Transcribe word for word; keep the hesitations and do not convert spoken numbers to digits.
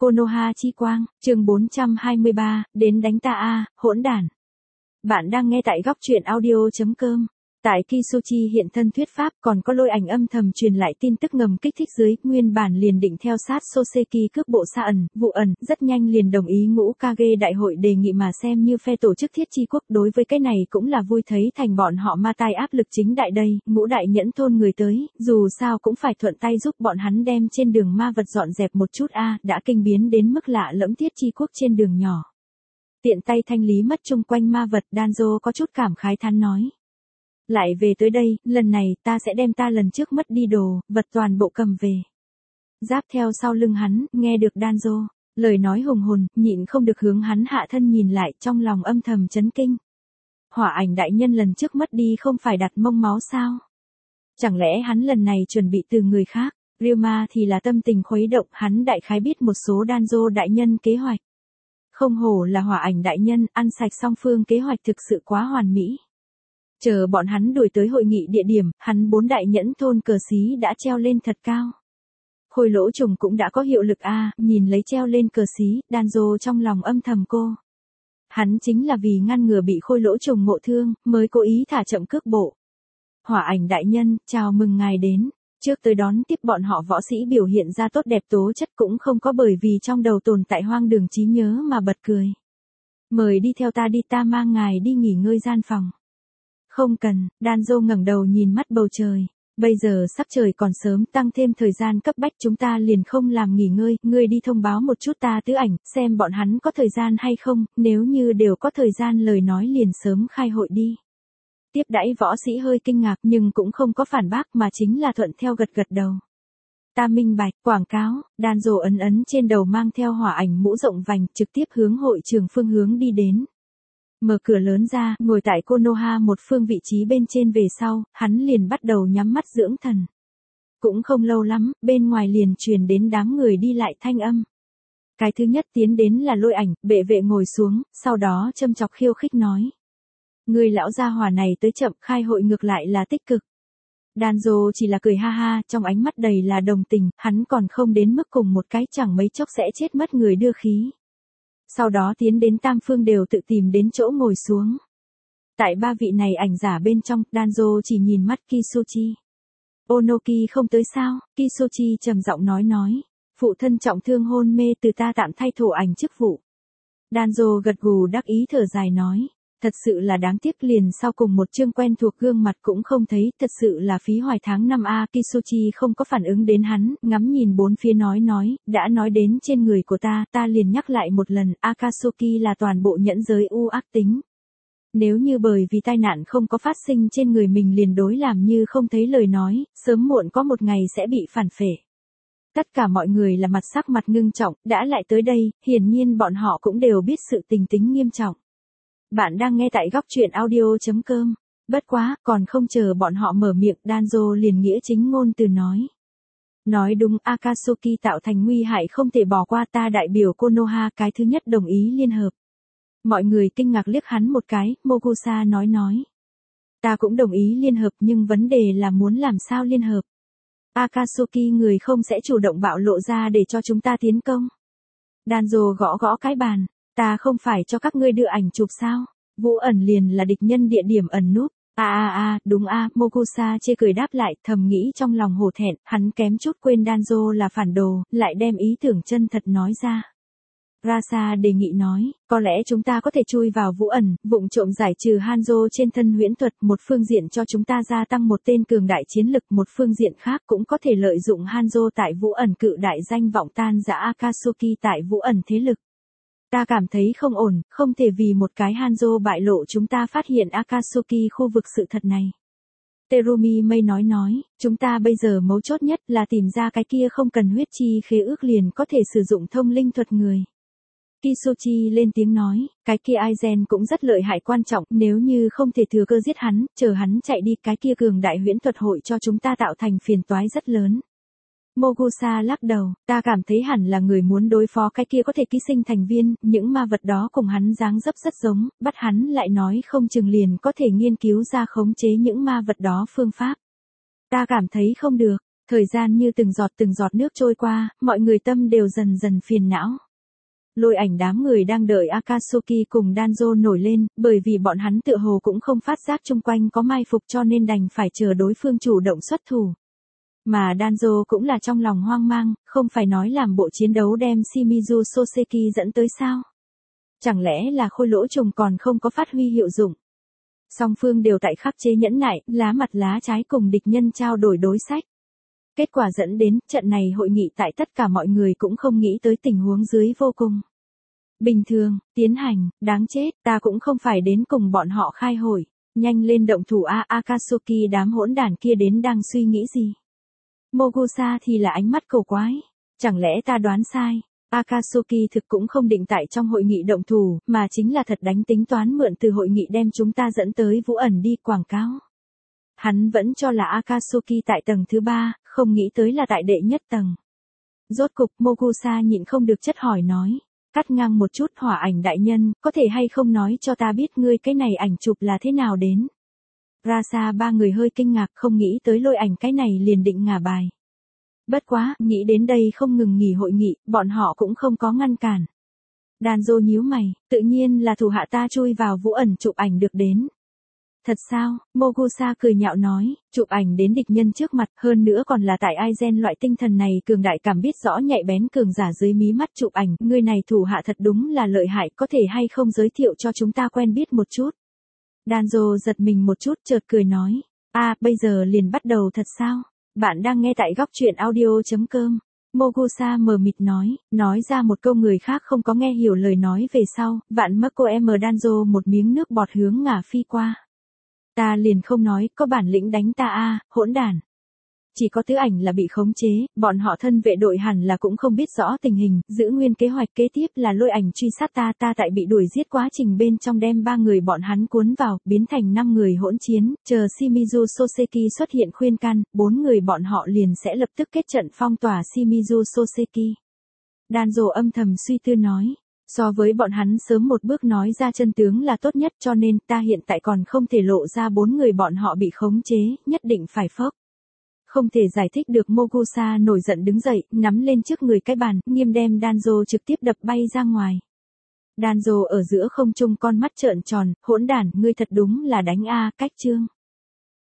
Konoha chi quang, chương bốn trăm hai mươi ba, đến đánh ta a, hỗn đản. Bạn đang nghe tại góc truyện audio chấm com. Tại Kisuchi hiện thân thuyết pháp còn có lôi ảnh âm thầm truyền lại tin tức ngầm kích thích dưới, nguyên bản liền định theo sát Soseki cướp bộ Sa ẩn, vụ ẩn, rất nhanh liền đồng ý ngũ Kage đại hội đề nghị mà xem như phe tổ chức thiết chi quốc. Đối với cái này cũng là vui thấy thành bọn họ ma tai áp lực chính đại đây, ngũ đại nhẫn thôn người tới, dù sao cũng phải thuận tay giúp bọn hắn đem trên đường ma vật dọn dẹp một chút a, đã kinh biến đến mức lạ lẫm thiết chi quốc trên đường nhỏ. Tiện tay thanh lý mất chung quanh ma vật, Danzo có chút cảm khái than nói. Lại về tới đây, lần này ta sẽ đem ta lần trước mất đi đồ, vật toàn bộ cầm về. Giáp theo sau lưng hắn, nghe được Danzo, lời nói hùng hồn, nhịn không được hướng hắn hạ thân nhìn lại, trong lòng âm thầm chấn kinh. Hỏa ảnh đại nhân lần trước mất đi không phải đặt mông máu sao? Chẳng lẽ hắn lần này chuẩn bị từ người khác? Ryuma thì là tâm tình khuấy động, hắn đại khái biết một số Danzo đại nhân kế hoạch. Không hổ là hỏa ảnh đại nhân, ăn sạch song phương kế hoạch thực sự quá hoàn mỹ. Chờ bọn hắn đuổi tới hội nghị địa điểm, hắn bốn đại nhẫn thôn cờ xí đã treo lên thật cao. Khôi lỗ trùng cũng đã có hiệu lực a, à, nhìn lấy treo lên cờ xí, Danzo trong lòng âm thầm cô. Hắn chính là vì ngăn ngừa bị khôi lỗ trùng ngộ thương, mới cố ý thả chậm cước bộ. Hỏa ảnh đại nhân, chào mừng ngài đến. Trước tới đón tiếp bọn họ võ sĩ biểu hiện ra tốt đẹp tố chất cũng không có bởi vì trong đầu tồn tại hoang đường trí nhớ mà bật cười. Mời đi theo ta đi, ta mang ngài đi nghỉ ngơi gian phòng. Không cần, Danzo ngẩng đầu nhìn mắt bầu trời. Bây giờ sắc trời còn sớm, tăng thêm thời gian cấp bách chúng ta liền không làm nghỉ ngơi, ngươi đi thông báo một chút ta tứ ảnh, xem bọn hắn có thời gian hay không, nếu như đều có thời gian lời nói liền sớm khai hội đi. Tiếp đãi võ sĩ hơi kinh ngạc nhưng cũng không có phản bác mà chính là thuận theo gật gật đầu. Ta minh bạch, quảng cáo, Danzo ấn ấn trên đầu mang theo hỏa ảnh mũ rộng vành trực tiếp hướng hội trường phương hướng đi đến. Mở cửa lớn ra, ngồi tại Konoha một phương vị trí bên trên về sau, hắn liền bắt đầu nhắm mắt dưỡng thần. Cũng không lâu lắm, bên ngoài liền truyền đến đám người đi lại thanh âm. Cái thứ nhất tiến đến là lôi ảnh, bệ vệ ngồi xuống, sau đó châm chọc khiêu khích nói. Người lão gia hỏa này tới chậm, khai hội ngược lại là tích cực. Danzo chỉ là cười ha ha, trong ánh mắt đầy là đồng tình, hắn còn không đến mức cùng một cái chẳng mấy chốc sẽ chết mất người đưa khí. Sau đó tiến đến tam phương đều tự tìm đến chỗ ngồi xuống. Tại ba vị này ảnh giả bên trong, Danzo chỉ nhìn mắt Kisuchi. Onoki không tới sao? Kisuchi trầm giọng nói nói. Phụ thân trọng thương hôn mê, từ ta tạm thay thổ ảnh chức vụ. Danzo gật gù đắc ý thở dài nói. Thật sự là đáng tiếc, liền sau cùng một chương quen thuộc gương mặt cũng không thấy, thật sự là phí hoài tháng năm a. Kisuchi không có phản ứng đến hắn, ngắm nhìn bốn phía nói nói, đã nói đến trên người của ta, ta liền nhắc lại một lần, Akatsuki là toàn bộ nhẫn giới u ác tính. Nếu như bởi vì tai nạn không có phát sinh trên người mình liền đối làm như không thấy lời nói, sớm muộn có một ngày sẽ bị phản phệ. Tất cả mọi người là mặt sắc mặt ngưng trọng, đã lại tới đây, hiển nhiên bọn họ cũng đều biết sự tình tính nghiêm trọng. Bạn đang nghe tại góc truyện audio chấm com. Bất quá, còn không chờ bọn họ mở miệng, Danzo liền nghĩa chính ngôn từ nói. Nói đúng, Akatsuki tạo thành nguy hại không thể bỏ qua, ta đại biểu Konoha cái thứ nhất đồng ý liên hợp. Mọi người kinh ngạc liếc hắn một cái, Mogusa nói nói. Ta cũng đồng ý liên hợp nhưng vấn đề là muốn làm sao liên hợp. Akatsuki người không sẽ chủ động bạo lộ ra để cho chúng ta tiến công. Danzo gõ gõ cái bàn. Ta không phải cho các ngươi đưa ảnh chụp sao? Vũ ẩn liền là địch nhân địa điểm ẩn núp. A a a, đúng a, Mogusa chê cười đáp lại, thầm nghĩ trong lòng hổ thẹn, hắn kém chút quên Danzo là phản đồ, lại đem ý tưởng chân thật nói ra. Rasa đề nghị nói, có lẽ chúng ta có thể chui vào vũ ẩn, vụng trộm giải trừ Hanzo trên thân huyễn thuật, một phương diện cho chúng ta gia tăng một tên cường đại chiến lực, một phương diện khác cũng có thể lợi dụng Hanzo tại vũ ẩn cự đại danh vọng tan rã Akatsuki tại vũ ẩn thế lực. Ta cảm thấy không ổn, không thể vì một cái Hanzo bại lộ chúng ta phát hiện Akatsuki khu vực sự thật này. Terumi Mei nói nói, chúng ta bây giờ mấu chốt nhất là tìm ra cái kia không cần huyết chi khế ước liền có thể sử dụng thông linh thuật người. Kisuchi lên tiếng nói, cái kia Aizen cũng rất lợi hại quan trọng, nếu như không thể thừa cơ giết hắn, chờ hắn chạy đi, cái kia cường đại huyễn thuật hội cho chúng ta tạo thành phiền toái rất lớn. Mogusa lắc đầu, ta cảm thấy hẳn là người muốn đối phó cái kia có thể ký sinh thành viên, những ma vật đó cùng hắn dáng dấp rất giống, bắt hắn lại nói không chừng liền có thể nghiên cứu ra khống chế những ma vật đó phương pháp. Ta cảm thấy không được, Thời gian như từng giọt từng giọt nước trôi qua, mọi người tâm đều dần dần phiền não. Lôi ảnh đám người đang đợi Akatsuki cùng Danzo nổi lên, bởi vì bọn hắn tựa hồ cũng không phát giác chung quanh có mai phục cho nên đành phải chờ đối phương chủ động xuất thủ. Mà Danzo cũng là trong lòng hoang mang, không phải nói làm bộ chiến đấu đem Shimizu Soseki dẫn tới sao? Chẳng lẽ là khôi lỗ trùng còn không có phát huy hiệu dụng? Song phương đều tại khắc chế nhẫn nại, lá mặt lá trái cùng địch nhân trao đổi đối sách. Kết quả dẫn đến trận này hội nghị tại tất cả mọi người cũng không nghĩ tới tình huống dưới vô cùng. Bình thường, tiến hành, đáng chết, ta cũng không phải đến cùng bọn họ khai hội. Nhanh lên động thủ a Akatsuki đám hỗn đản kia đến đang suy nghĩ gì? Mogusa thì là ánh mắt cầu quái. Chẳng lẽ ta đoán sai? Akatsuki thực cũng không định tại trong hội nghị động thủ, mà chính là thật đánh tính toán mượn từ hội nghị đem chúng ta dẫn tới Vũ ẩn đi quảng cáo. Hắn vẫn cho là Akatsuki tại tầng thứ ba, không nghĩ tới là tại đệ nhất tầng. Rốt cục Mogusa nhịn không được chất hỏi nói. Cắt ngang một chút hỏa ảnh đại nhân, có thể hay không nói cho ta biết ngươi cái này ảnh chụp là thế nào đến? Rasa ba người hơi kinh ngạc không nghĩ tới lôi ảnh cái này liền định ngả bài. Bất quá, nghĩ đến đây không ngừng nghỉ hội nghị, bọn họ cũng không có ngăn cản. Danzo nhíu mày, tự nhiên là thủ hạ ta chui vào Vũ ẩn chụp ảnh được đến. Thật sao? Mogusa cười nhạo nói, chụp ảnh đến địch nhân trước mặt, hơn nữa còn là tại Aizen loại tinh thần này cường đại cảm biết rõ nhạy bén cường giả dưới mí mắt chụp ảnh, người này thủ hạ thật đúng là lợi hại, có thể hay không giới thiệu cho chúng ta quen biết một chút. Danzo giật mình một chút chợt cười nói, a à, bây giờ liền bắt đầu thật sao? Bạn đang nghe tại góc truyện audio.com. Mogusa mờ mịt nói, nói ra một câu người khác không có nghe hiểu lời nói về sau, vạn mất cô em Danzo một miếng nước bọt hướng ngả phi qua. Ta liền không nói, có bản lĩnh đánh ta a hỗn đản. Chỉ có tứ ảnh là bị khống chế, bọn họ thân vệ đội hẳn là cũng không biết rõ tình hình, giữ nguyên kế hoạch kế tiếp là lôi ảnh truy sát ta ta tại bị đuổi giết quá trình bên trong đem ba người bọn hắn cuốn vào, biến thành năm người hỗn chiến, chờ Shimizu Soseki xuất hiện khuyên can, bốn người bọn họ liền sẽ lập tức kết trận phong tỏa Shimizu Soseki. Danzo âm thầm suy tư nói. So với bọn hắn sớm một bước nói ra chân tướng là tốt nhất cho nên ta hiện tại còn không thể lộ ra bốn người bọn họ bị khống chế, nhất định phải phốc. Không thể giải thích được Mogusa nổi giận đứng dậy, nắm lên trước người cái bàn, nghiêm đem Danzo trực tiếp đập bay ra ngoài. Danzo ở giữa không trung con mắt trợn tròn, hỗn đản, ngươi thật đúng là đánh a cách chương.